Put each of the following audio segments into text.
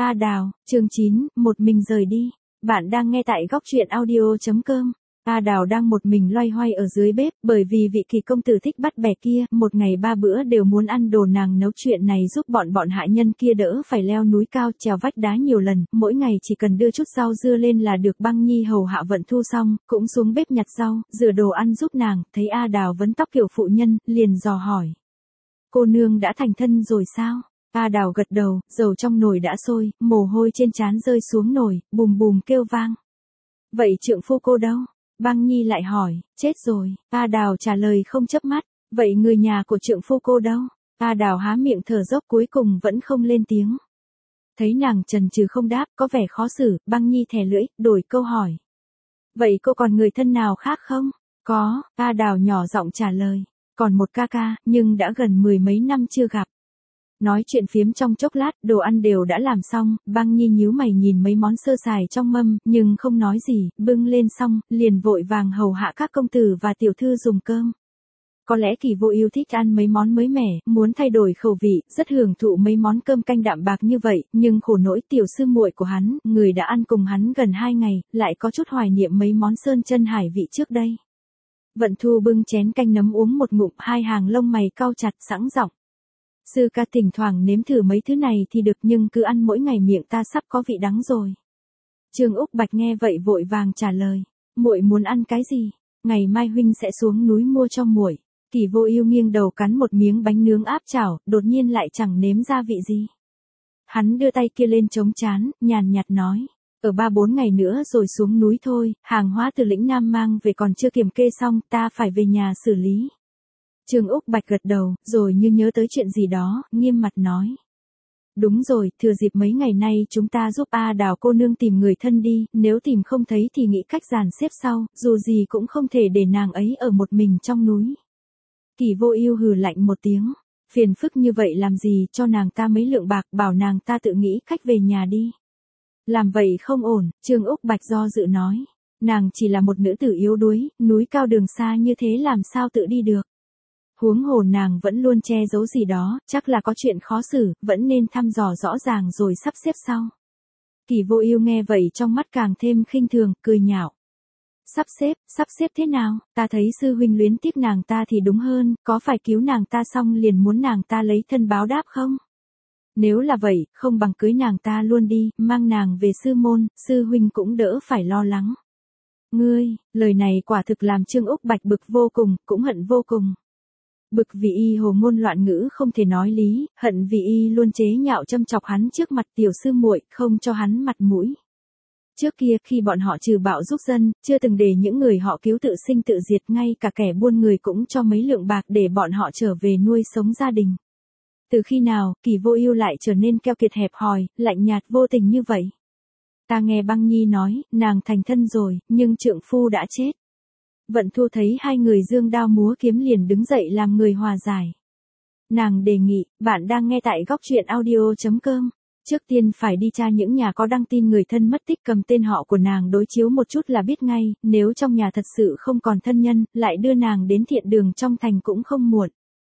A Đào, chương 9, một mình rời đi. Bạn đang nghe tại góc truyện audio.com. A Đào đang một mình loay hoay ở dưới bếp, bởi vì vị kỳ công tử thích bắt bẻ kia, một ngày 3 bữa đều muốn ăn đồ nàng nấu, chuyện này giúp bọn hạ nhân kia đỡ phải leo núi cao trèo vách đá nhiều lần, mỗi ngày chỉ cần đưa chút rau dưa lên là được. Băng Nhi hầu hạ Vận Thu xong, cũng xuống bếp nhặt rau, rửa đồ ăn giúp nàng, thấy A Đào vấn tóc kiểu phụ nhân, liền dò hỏi. Cô nương đã thành thân rồi sao? A Đào gật đầu, dầu trong nồi đã sôi, mồ hôi trên trán rơi xuống nồi, bùm bùm kêu vang. Vậy trượng phu cô đâu? Băng Nhi lại hỏi, chết rồi. A Đào trả lời không chớp mắt, vậy người nhà của trượng phu cô đâu? A Đào há miệng thở dốc cuối cùng vẫn không lên tiếng. Thấy nàng chần chừ không đáp, có vẻ khó xử, Băng Nhi thè lưỡi, đổi câu hỏi. Vậy cô còn người thân nào khác không? Có, A Đào nhỏ giọng trả lời. Còn một ca ca, nhưng đã gần 10 mấy năm chưa gặp. Nói chuyện phiếm trong chốc lát, đồ ăn đều đã làm xong, Băng Nhi nhíu mày nhìn mấy món sơ sài trong mâm, nhưng không nói gì, bưng lên xong, liền vội vàng hầu hạ các công tử và tiểu thư dùng cơm. Có lẽ Kỳ Vô Ưu thích ăn mấy món mới mẻ, muốn thay đổi khẩu vị, rất hưởng thụ mấy món cơm canh đạm bạc như vậy, nhưng khổ nỗi tiểu sư muội của hắn, người đã ăn cùng hắn gần 2 ngày, lại có chút hoài niệm mấy món sơn chân hải vị trước đây. Vận Thu bưng chén canh nấm uống một ngụm, hai hàng lông mày cau chặt sẵn giọng. Sư ca thỉnh thoảng nếm thử mấy thứ này thì được, nhưng cứ ăn mỗi ngày miệng ta sắp có vị đắng rồi. Trương Úc Bạch nghe vậy vội vàng trả lời, muội muốn ăn cái gì? Ngày mai huynh sẽ xuống núi mua cho muội. Kỳ Vô Ưu nghiêng đầu cắn một miếng bánh nướng áp chảo, đột nhiên lại chẳng nếm ra vị gì. Hắn đưa tay kia lên chống trán, nhàn nhạt nói, ở 3-4 ngày nữa rồi xuống núi thôi, hàng hóa từ lĩnh Nam mang về còn chưa kiểm kê xong, ta phải về nhà xử lý. Trương Úc Bạch gật đầu, rồi như nhớ tới chuyện gì đó, nghiêm mặt nói. Đúng rồi, thừa dịp mấy ngày nay chúng ta giúp A Đào cô nương tìm người thân đi, nếu tìm không thấy thì nghĩ cách dàn xếp sau, dù gì cũng không thể để nàng ấy ở một mình trong núi. Kỳ Vô Ưu hừ lạnh một tiếng, phiền phức như vậy làm gì, cho nàng ta mấy lượng bạc, bảo nàng ta tự nghĩ cách về nhà đi. Làm vậy không ổn, Trương Úc Bạch do dự nói, nàng chỉ là một nữ tử yếu đuối, núi cao đường xa như thế làm sao tự đi được. Huống hồ nàng vẫn luôn che giấu gì đó, chắc là có chuyện khó xử, vẫn nên thăm dò rõ ràng rồi sắp xếp sau. Kỳ Vô Ưu nghe vậy trong mắt càng thêm khinh thường, cười nhạo. Sắp xếp thế nào, ta thấy sư huynh luyến tiếc nàng ta thì đúng hơn, có phải cứu nàng ta xong liền muốn nàng ta lấy thân báo đáp không? Nếu là vậy, không bằng cưới nàng ta luôn đi, mang nàng về sư môn, sư huynh cũng đỡ phải lo lắng. Ngươi, lời này quả thực làm Trương Úc Bạch bực vô cùng, cũng hận vô cùng. Bực vì y hồ ngôn loạn ngữ không thể nói lý, hận vì y luôn chế nhạo châm chọc hắn trước mặt tiểu sư muội, không cho hắn mặt mũi. Trước kia khi bọn họ trừ bạo giúp dân, chưa từng để những người họ cứu tự sinh tự diệt, ngay cả kẻ buôn người cũng cho mấy lượng bạc để bọn họ trở về nuôi sống gia đình. Từ khi nào, Kỳ Vô Ưu lại trở nên keo kiệt hẹp hòi, lạnh nhạt vô tình như vậy? Ta nghe Băng Nhi nói, nàng thành thân rồi, nhưng trượng phu đã chết. Vận Thu thấy hai người giương đao múa kiếm liền đứng dậy làm người hòa giải. Nàng đề nghị, bạn đang nghe tại góc truyện audio.com. Trước tiên phải đi tra những nhà có đăng tin người thân mất tích, cầm tên họ của nàng đối chiếu một chút là biết ngay, nếu trong nhà thật sự không còn thân nhân, lại đưa nàng đến thiện đường trong thành cũng không muộn.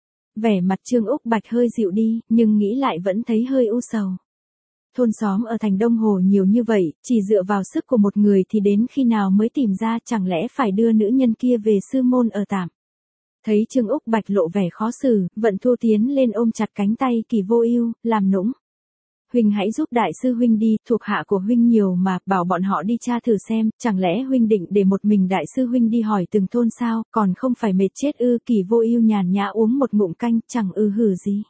Vẻ mặt Trương Úc Bạch hơi dịu đi, nhưng nghĩ lại vẫn thấy hơi u sầu. Thôn xóm ở thành Đông Hồ nhiều như vậy, chỉ dựa vào sức của một người thì đến khi nào mới tìm ra, chẳng lẽ phải đưa nữ nhân kia về sư môn ở tạm. Thấy Trương Úc Bạch lộ vẻ khó xử, Vận Thu tiến lên ôm chặt cánh tay Kỳ Vô Ưu, làm nũng. Huynh hãy giúp đại sư huynh đi, thuộc hạ của huynh nhiều mà, bảo bọn họ đi tra thử xem, chẳng lẽ huynh định để một mình đại sư huynh đi hỏi từng thôn sao, còn không phải mệt chết ư? Kỳ Vô Ưu nhàn nhã uống một ngụm canh, chẳng hử gì.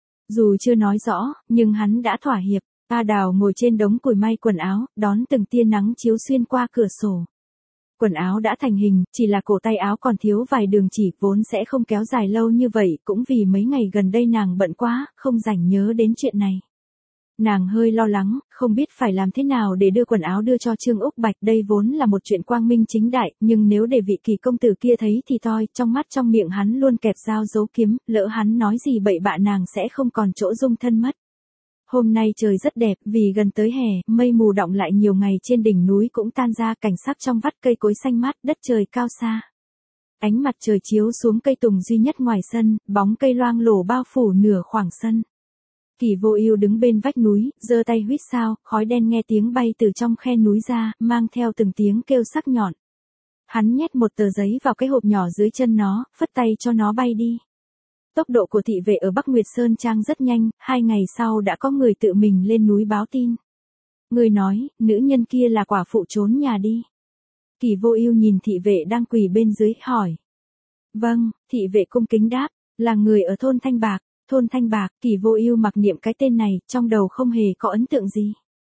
Dù chưa nói rõ, nhưng hắn đã thỏa hiệp. A Đào ngồi trên đống củi may quần áo, đón từng tia nắng chiếu xuyên qua cửa sổ. Quần áo đã thành hình, chỉ là cổ tay áo còn thiếu vài đường chỉ, vốn sẽ không kéo dài lâu như vậy, cũng vì mấy ngày gần đây nàng bận quá, không rảnh nhớ đến chuyện này. Nàng hơi lo lắng, không biết phải làm thế nào để đưa quần áo đưa cho Trương Úc Bạch, đây vốn là một chuyện quang minh chính đại, nhưng nếu để vị Kỳ công tử kia thấy thì toi, trong mắt trong miệng hắn luôn kẹp dao giấu kiếm, lỡ hắn nói gì bậy bạ nàng sẽ không còn chỗ dung thân mất. Hôm nay trời rất đẹp, vì gần tới hè, mây mù đọng lại nhiều ngày trên đỉnh núi cũng tan ra, cảnh sắc trong vắt cây cối xanh mát, đất trời cao xa. Ánh mặt trời chiếu xuống cây tùng duy nhất ngoài sân, bóng cây loang lổ bao phủ nửa khoảng sân. Kỳ Vô Ưu đứng bên vách núi, giơ tay huýt sáo, khói đen nghe tiếng bay từ trong khe núi ra, mang theo từng tiếng kêu sắc nhọn. Hắn nhét một tờ giấy vào cái hộp nhỏ dưới chân nó, phất tay cho nó bay đi. Tốc độ của thị vệ ở Bắc Nguyệt Sơn Trang rất nhanh, 2 ngày sau đã có người tự mình lên núi báo tin. Người nói, nữ nhân kia là quả phụ trốn nhà đi. Kỳ Vô Ưu nhìn thị vệ đang quỳ bên dưới, hỏi. Vâng, thị vệ cung kính đáp, là người ở thôn Thanh Bạc. Thôn Thanh Bạc. Kỳ Vô Ưu mặc niệm cái tên này, trong đầu không hề có ấn tượng gì.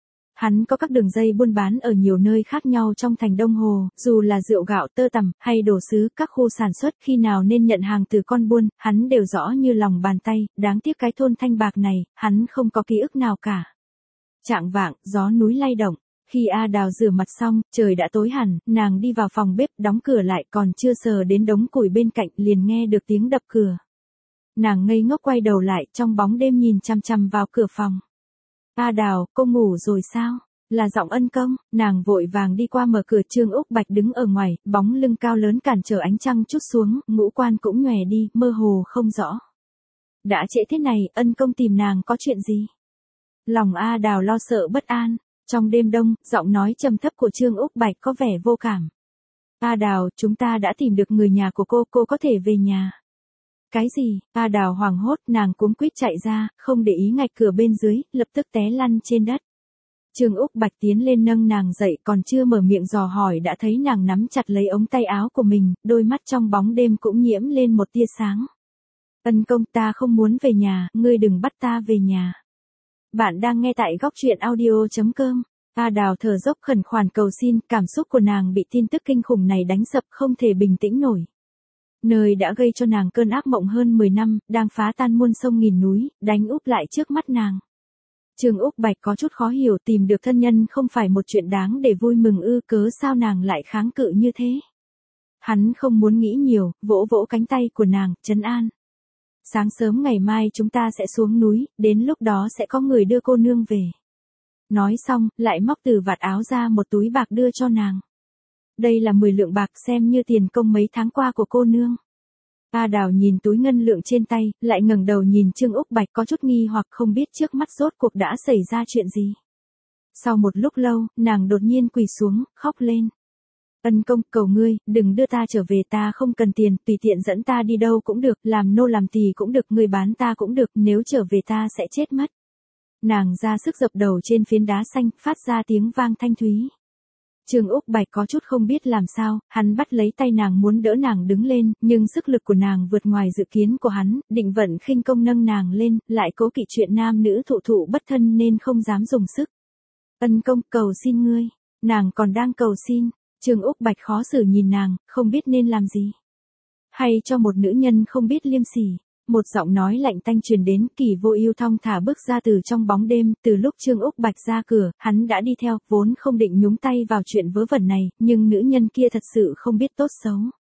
Hắn có các đường dây buôn bán ở nhiều nơi khác nhau trong thành Đông Hồ, dù là rượu gạo, tơ tằm, hay đồ sứ, các khu sản xuất khi nào nên nhận hàng từ con buôn, hắn đều rõ như lòng bàn tay, đáng tiếc cái thôn Thanh Bạc này, hắn không có ký ức nào cả. Chạng vạng, gió núi lay động. Khi A Đào rửa mặt xong, trời đã tối hẳn, nàng đi vào phòng bếp, đóng cửa lại, còn chưa sờ đến đống củi bên cạnh, liền nghe được tiếng đập cửa. Nàng ngây ngốc quay đầu lại, trong bóng đêm nhìn chằm chằm vào cửa phòng. A Đào, cô ngủ rồi sao? Là giọng Ân Công. Nàng vội vàng đi qua mở cửa. Trương Úc Bạch đứng ở ngoài, bóng lưng cao lớn cản trở ánh trăng chút xuống, ngũ quan cũng nhòe đi, mơ hồ không rõ. Đã trễ thế này, Ân Công tìm nàng có chuyện gì? Lòng A Đào lo sợ bất an. Trong đêm đông, giọng nói trầm thấp của Trương Úc Bạch có vẻ vô cảm. A Đào, chúng ta đã tìm được người nhà của cô có thể về nhà. Cái gì? A Đào hoảng hốt, nàng cuống quýt chạy ra, không để ý ngạch cửa bên dưới, lập tức té lăn trên đất. Trương Úc Bạch tiến lên nâng nàng dậy, còn chưa mở miệng dò hỏi đã thấy nàng nắm chặt lấy ống tay áo của mình, đôi mắt trong bóng đêm cũng nhiễm lên một tia sáng. Ân Công, ta không muốn về nhà, ngươi đừng bắt ta về nhà. Bạn đang nghe tại góc truyện audio.com. A Đào thở dốc khẩn khoản cầu xin, cảm xúc của nàng bị tin tức kinh khủng này đánh sập, không thể bình tĩnh nổi. Nơi đã gây cho nàng cơn ác mộng hơn 10 năm, đang phá tan muôn sông nghìn núi, đánh úp lại trước mắt nàng. Trương Úc Bạch có chút khó hiểu, tìm được thân nhân không phải một chuyện đáng để vui mừng ư, cớ sao nàng lại kháng cự như thế. Hắn không muốn nghĩ nhiều, vỗ vỗ cánh tay của nàng, trấn an. Sáng sớm ngày mai chúng ta sẽ xuống núi, đến lúc đó sẽ có người đưa cô nương về. Nói xong, lại móc từ vạt áo ra một túi bạc đưa cho nàng. Đây là 10 lượng bạc, xem như tiền công mấy tháng qua của cô nương. A Đào nhìn túi ngân lượng trên tay, lại ngẩng đầu nhìn Trương Úc Bạch có chút nghi hoặc không biết trước mắt rốt cuộc đã xảy ra chuyện gì. Sau một lúc lâu, nàng đột nhiên quỳ xuống, khóc lên. Ân Công, cầu ngươi, đừng đưa ta trở về, ta không cần tiền, tùy tiện dẫn ta đi đâu cũng được, làm nô làm tỳ cũng được, ngươi bán ta cũng được, nếu trở về ta sẽ chết mất. Nàng ra sức dập đầu trên phiến đá xanh, phát ra tiếng vang thanh thúy. Trương Úc Bạch có chút không biết làm sao, hắn bắt lấy tay nàng muốn đỡ nàng đứng lên, nhưng sức lực của nàng vượt ngoài dự kiến của hắn, định vận khinh công nâng nàng lên, lại cố kỵ chuyện nam nữ thụ bất thân nên không dám dùng sức. Ân Công, cầu xin ngươi. Nàng còn đang cầu xin. Trương Úc Bạch khó xử nhìn nàng, không biết nên làm gì. Hay cho một nữ nhân không biết liêm sỉ. Một giọng nói lạnh tanh truyền đến, Kỳ Vô Ưu thong thả bước ra từ trong bóng đêm, từ lúc Trương Úc Bạch ra cửa, hắn đã đi theo, vốn không định nhúng tay vào chuyện vớ vẩn này, nhưng nữ nhân kia thật sự không biết tốt xấu.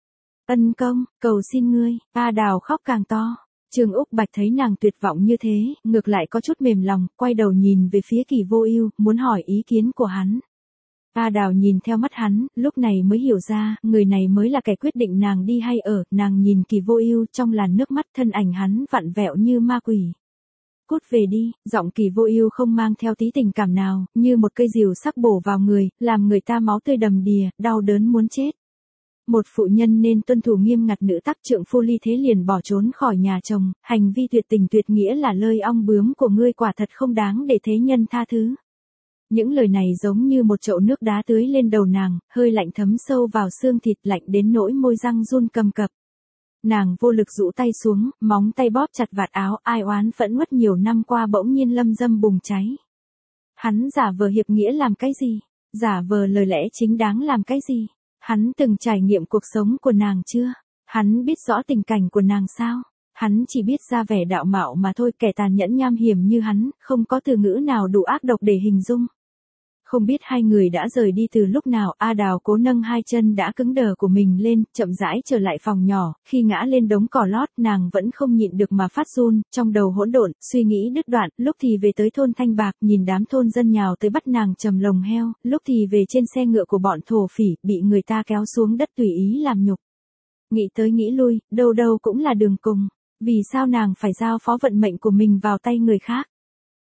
Ân Công, cầu xin ngươi. A Đào khóc càng to. Trương Úc Bạch thấy nàng tuyệt vọng như thế, ngược lại có chút mềm lòng, quay đầu nhìn về phía Kỳ Vô Ưu, muốn hỏi ý kiến của hắn. A Đào nhìn theo mắt hắn, lúc này mới hiểu ra, người này mới là kẻ quyết định nàng đi hay ở, nàng nhìn Kỳ Vô Ưu trong làn nước mắt, thân ảnh hắn vặn vẹo như ma quỷ. Cút về đi, giọng Kỳ Vô Ưu không mang theo tí tình cảm nào, như một cây rìu sắc bổ vào người, làm người ta máu tươi đầm đìa, đau đớn muốn chết. Một phụ nhân nên tuân thủ nghiêm ngặt nữ tắc, trượng phu ly thế liền bỏ trốn khỏi nhà chồng, hành vi tuyệt tình tuyệt nghĩa là lời ong bướm của ngươi quả thật không đáng để thế nhân tha thứ. Những lời này giống như một chậu nước đá tưới lên đầu nàng, hơi lạnh thấm sâu vào xương thịt, lạnh đến nỗi môi răng run cầm cập. Nàng vô lực rũ tay xuống, móng tay bóp chặt vạt áo, ai oán phẫn uất nhiều năm qua bỗng nhiên lâm dâm bùng cháy. Hắn giả vờ hiệp nghĩa làm cái gì? Giả vờ lời lẽ chính đáng làm cái gì? Hắn từng trải nghiệm cuộc sống của nàng chưa? Hắn biết rõ tình cảnh của nàng sao? Hắn chỉ biết ra vẻ đạo mạo mà thôi, kẻ tàn nhẫn nham hiểm như hắn, không có từ ngữ nào đủ ác độc để hình dung. Không biết hai người đã rời đi từ lúc nào, A Đào cố nâng hai chân đã cứng đờ của mình lên, chậm rãi trở lại phòng nhỏ, khi ngã lên đống cỏ lót, nàng vẫn không nhịn được mà phát run, trong đầu hỗn độn, suy nghĩ đứt đoạn, lúc thì về tới thôn Thanh Bạc, nhìn đám thôn dân nhào tới bắt nàng trầm lồng heo, lúc thì về trên xe ngựa của bọn thổ phỉ, bị người ta kéo xuống đất tùy ý làm nhục. Nghĩ tới nghĩ lui, đâu đâu cũng là đường cùng, vì sao nàng phải giao phó vận mệnh của mình vào tay người khác?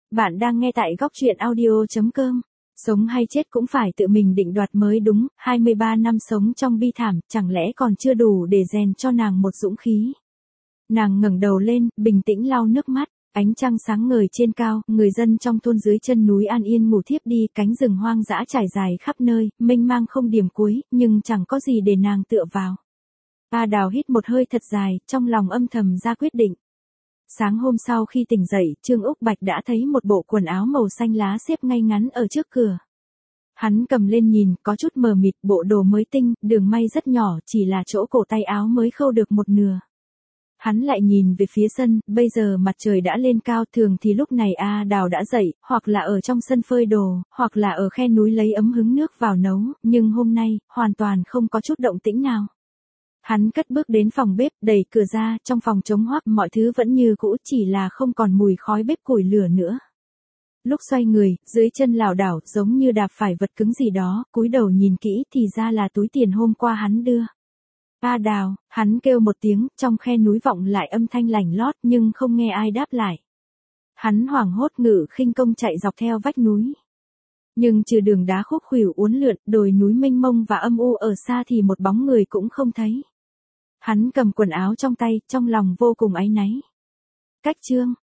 Bạn đang nghe tại góc truyện audio.com. Sống hay chết cũng phải tự mình định đoạt mới đúng, 23 năm sống trong bi thảm, chẳng lẽ còn chưa đủ để rèn cho nàng một dũng khí. Nàng ngẩng đầu lên, bình tĩnh lau nước mắt, ánh trăng sáng ngời trên cao, người dân trong thôn dưới chân núi an yên ngủ thiếp đi, cánh rừng hoang dã trải dài khắp nơi, mênh mang không điểm cuối, nhưng chẳng có gì để nàng tựa vào. A Đào hít một hơi thật dài, trong lòng âm thầm ra quyết định. Sáng hôm sau khi tỉnh dậy, Trương Úc Bạch đã thấy một bộ quần áo màu xanh lá xếp ngay ngắn ở trước cửa. Hắn cầm lên nhìn, có chút mờ mịt, bộ đồ mới tinh, đường may rất nhỏ, chỉ là chỗ cổ tay áo mới khâu được một nửa. Hắn lại nhìn về phía sân, bây giờ mặt trời đã lên cao, thường thì lúc này A Đào đã dậy, hoặc là ở trong sân phơi đồ, hoặc là ở khe núi lấy ấm hứng nước vào nấu, nhưng hôm nay, hoàn toàn không có chút động tĩnh nào. Hắn cất bước đến phòng bếp, đẩy cửa ra, trong phòng trống hoác, mọi thứ vẫn như cũ, chỉ là không còn mùi khói bếp củi lửa nữa. Lúc xoay người, dưới chân lảo đảo, giống như đạp phải vật cứng gì đó, cúi đầu nhìn kỹ thì ra là túi tiền hôm qua hắn đưa. A Đào, hắn kêu một tiếng, trong khe núi vọng lại âm thanh lành lót nhưng không nghe ai đáp lại. Hắn hoảng hốt ngự khinh công chạy dọc theo vách núi. Nhưng trừ đường đá khúc khuỷu uốn lượn, đồi núi mênh mông và âm u ở xa thì một bóng người cũng không thấy. Hắn cầm quần áo trong tay, trong lòng vô cùng áy náy. Cách Trương,